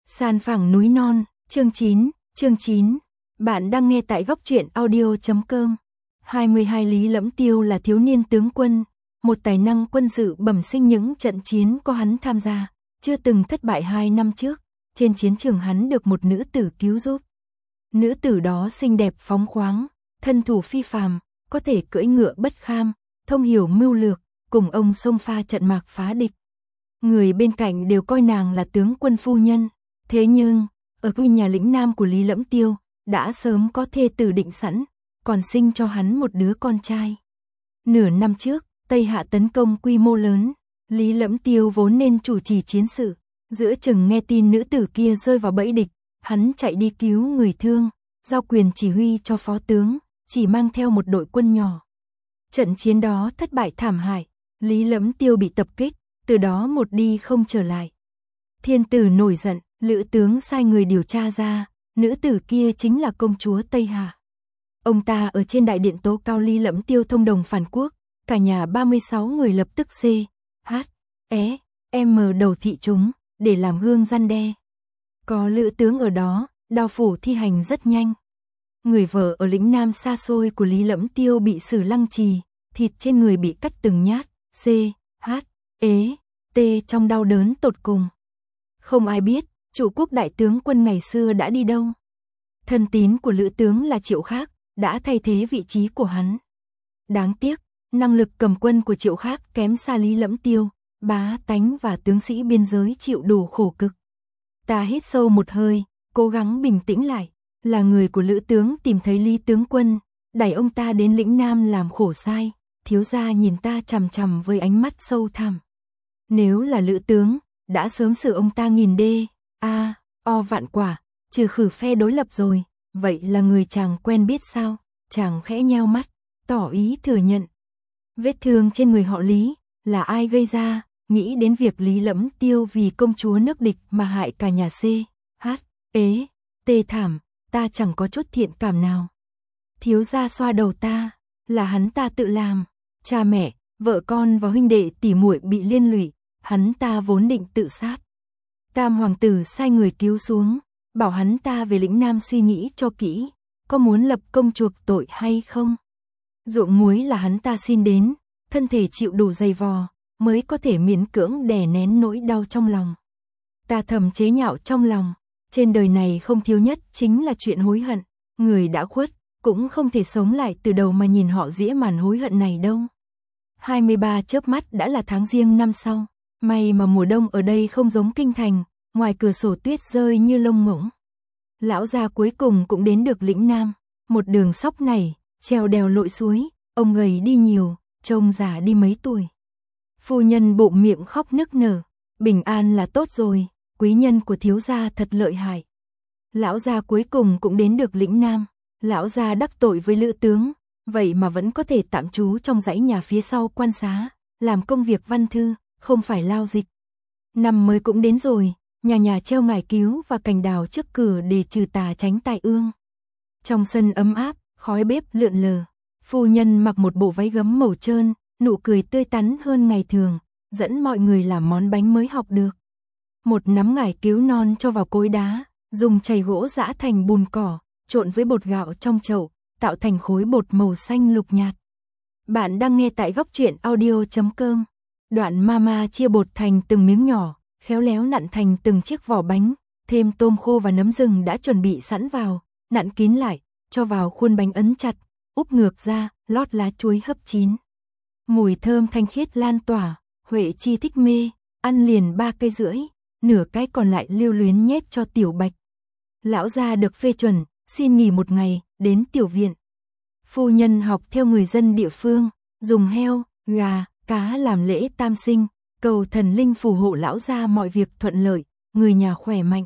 San phẳng núi non, chương 9. Bạn đang nghe tại góc truyện audio.com. 22 Lý Lẫm Tiêu là thiếu niên tướng quân, một tài năng quân sự bẩm sinh. Những trận chiến có hắn tham gia, chưa từng thất bại. 2 năm trước, trên chiến trường hắn được một nữ tử cứu giúp. Nữ tử đó xinh đẹp phóng khoáng, thân thủ phi phàm, có thể cưỡi ngựa bất kham, thông hiểu mưu lược, cùng ông xông pha trận mạc phá địch. Người bên cạnh đều coi nàng là tướng quân phu nhân. Thế nhưng, ở quê nhà lĩnh Nam của Lý Lẫm Tiêu, đã sớm có thê tử định sẵn, còn sinh cho hắn một đứa con trai. Nửa năm trước, Tây Hạ tấn công quy mô lớn, Lý Lẫm Tiêu vốn nên chủ trì chiến sự. Giữa chừng nghe tin nữ tử kia rơi vào bẫy địch, hắn chạy đi cứu người thương, giao quyền chỉ huy cho phó tướng, chỉ mang theo một đội quân nhỏ. Trận chiến đó thất bại thảm hại, Lý Lẫm Tiêu bị tập kích, từ đó một đi không trở lại. Thiên tử nổi giận, lữ tướng sai người điều tra ra, nữ tử kia chính là công chúa Tây Hạ. Ông ta ở trên đại điện tố cao Lý Lẫm Tiêu thông đồng phản quốc, cả nhà 36 người lập tức đầu thị chúng, để làm gương răn đe. Có lữ tướng ở đó, đao phủ thi hành rất nhanh. Người vợ ở lĩnh Nam xa xôi của Lý Lẫm Tiêu bị xử lăng trì, thịt trên người bị cắt từng nhát, trong đau đớn tột cùng. Không ai biết, Trụ Quốc đại tướng quân ngày xưa đã đi đâu. Thân tín của lữ tướng là Triệu Khác, đã thay thế vị trí của hắn. Đáng tiếc, năng lực cầm quân của Triệu Khác kém xa Lý Lẫm Tiêu, bá tánh và tướng sĩ biên giới chịu đủ khổ cực. Ta hít sâu một hơi, cố gắng bình tĩnh lại, là người của lữ tướng tìm thấy Lý tướng quân, đẩy ông ta đến lĩnh Nam làm khổ sai. Thiếu gia nhìn ta chằm chằm với ánh mắt sâu thẳm. Nếu là lữ tướng, đã sớm xử ông ta nghìn đê, vạn quả, trừ khử phe đối lập rồi. Vậy là người chàng quen biết sao? Chàng khẽ nheo mắt, tỏ ý thừa nhận. Vết thương trên người họ Lý, là ai gây ra? Nghĩ đến việc Lý Lẫm Tiêu vì công chúa nước địch mà hại cả nhà thảm, ta chẳng có chút thiện cảm nào. Thiếu gia xoa đầu ta, là hắn ta tự làm. Cha mẹ, vợ con và huynh đệ tỉ muội bị liên lụy, hắn ta vốn định tự sát. Tam hoàng tử sai người cứu xuống, bảo hắn ta về lĩnh Nam suy nghĩ cho kỹ, có muốn lập công chuộc tội hay không. Ruộng muối là hắn ta xin đến, thân thể chịu đủ dày vò, mới có thể miễn cưỡng đè nén nỗi đau trong lòng. Ta thầm chế nhạo trong lòng, trên đời này không thiếu nhất chính là chuyện hối hận, người đã khuất, cũng không thể sống lại từ đầu mà nhìn họ dĩa màn hối hận này đâu. 23 chớp mắt đã là tháng Giêng năm sau, may mà mùa đông ở đây không giống kinh thành, ngoài cửa sổ tuyết rơi như lông ngỗng. Lão gia cuối cùng cũng đến được lĩnh Nam, một đường sóc này, trèo đèo lội suối, ông gầy đi nhiều, trông già đi mấy tuổi. Phu nhân bụng miệng khóc nức nở, bình an là tốt rồi, quý nhân của thiếu gia thật lợi hại. Lão gia cuối cùng cũng đến được lĩnh Nam, lão gia đắc tội với lữ tướng, vậy mà vẫn có thể tạm trú trong dãy nhà phía sau quan xá, làm công việc văn thư, không phải lao dịch. Năm mới cũng đến rồi, nhà nhà treo ngải cứu và cành đào trước cửa để trừ tà tránh tai ương. Trong sân ấm áp, khói bếp lượn lờ, phu nhân mặc một bộ váy gấm màu trơn, nụ cười tươi tắn hơn ngày thường, dẫn mọi người làm món bánh mới học được. Một nắm ngải cứu non cho vào cối đá, dùng chày gỗ giã thành bùn cỏ, trộn với bột gạo trong chậu, tạo thành khối bột màu xanh lục nhạt. Bạn đang nghe tại góc truyện audio.com. Đoạn mama chia bột thành từng miếng nhỏ, khéo léo nặn thành từng chiếc vỏ bánh, thêm tôm khô và nấm rừng đã chuẩn bị sẵn vào, nặn kín lại, cho vào khuôn bánh ấn chặt, úp ngược ra, lót lá chuối hấp chín. Mùi thơm thanh khiết lan tỏa, Huệ Chi thích mê, ăn liền 3 cây rưỡi, nửa cái còn lại lưu luyến nhét cho Tiểu Bạch. Lão gia được phê chuẩn, xin nghỉ một ngày, đến tiểu viện. Phu nhân học theo người dân địa phương, dùng heo, gà, cá làm lễ tam sinh, cầu thần linh phù hộ lão gia mọi việc thuận lợi, người nhà khỏe mạnh.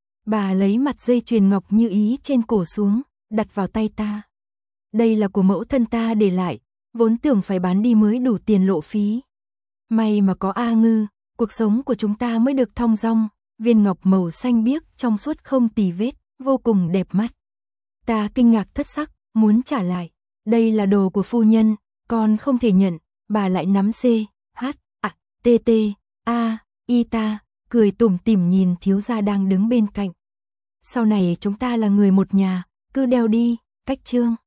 Bà lấy mặt dây chuyền ngọc như ý trên cổ xuống, đặt vào tay ta. Đây là của mẫu thân ta để lại, vốn tưởng phải bán đi mới đủ tiền lộ phí. May mà có A Ngư, cuộc sống của chúng ta mới được thong dong. Viên ngọc màu xanh biếc trong suốt không tì vết, vô cùng đẹp mắt. Ta kinh ngạc thất sắc, muốn trả lại. Đây là đồ của phu nhân, con không thể nhận. Bà lại nắm cười tủm tỉm nhìn thiếu gia đang đứng bên cạnh. Sau này chúng ta là người một nhà, cứ đeo đi, cách Trương.